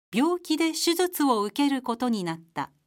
病気で手術を受けることになった。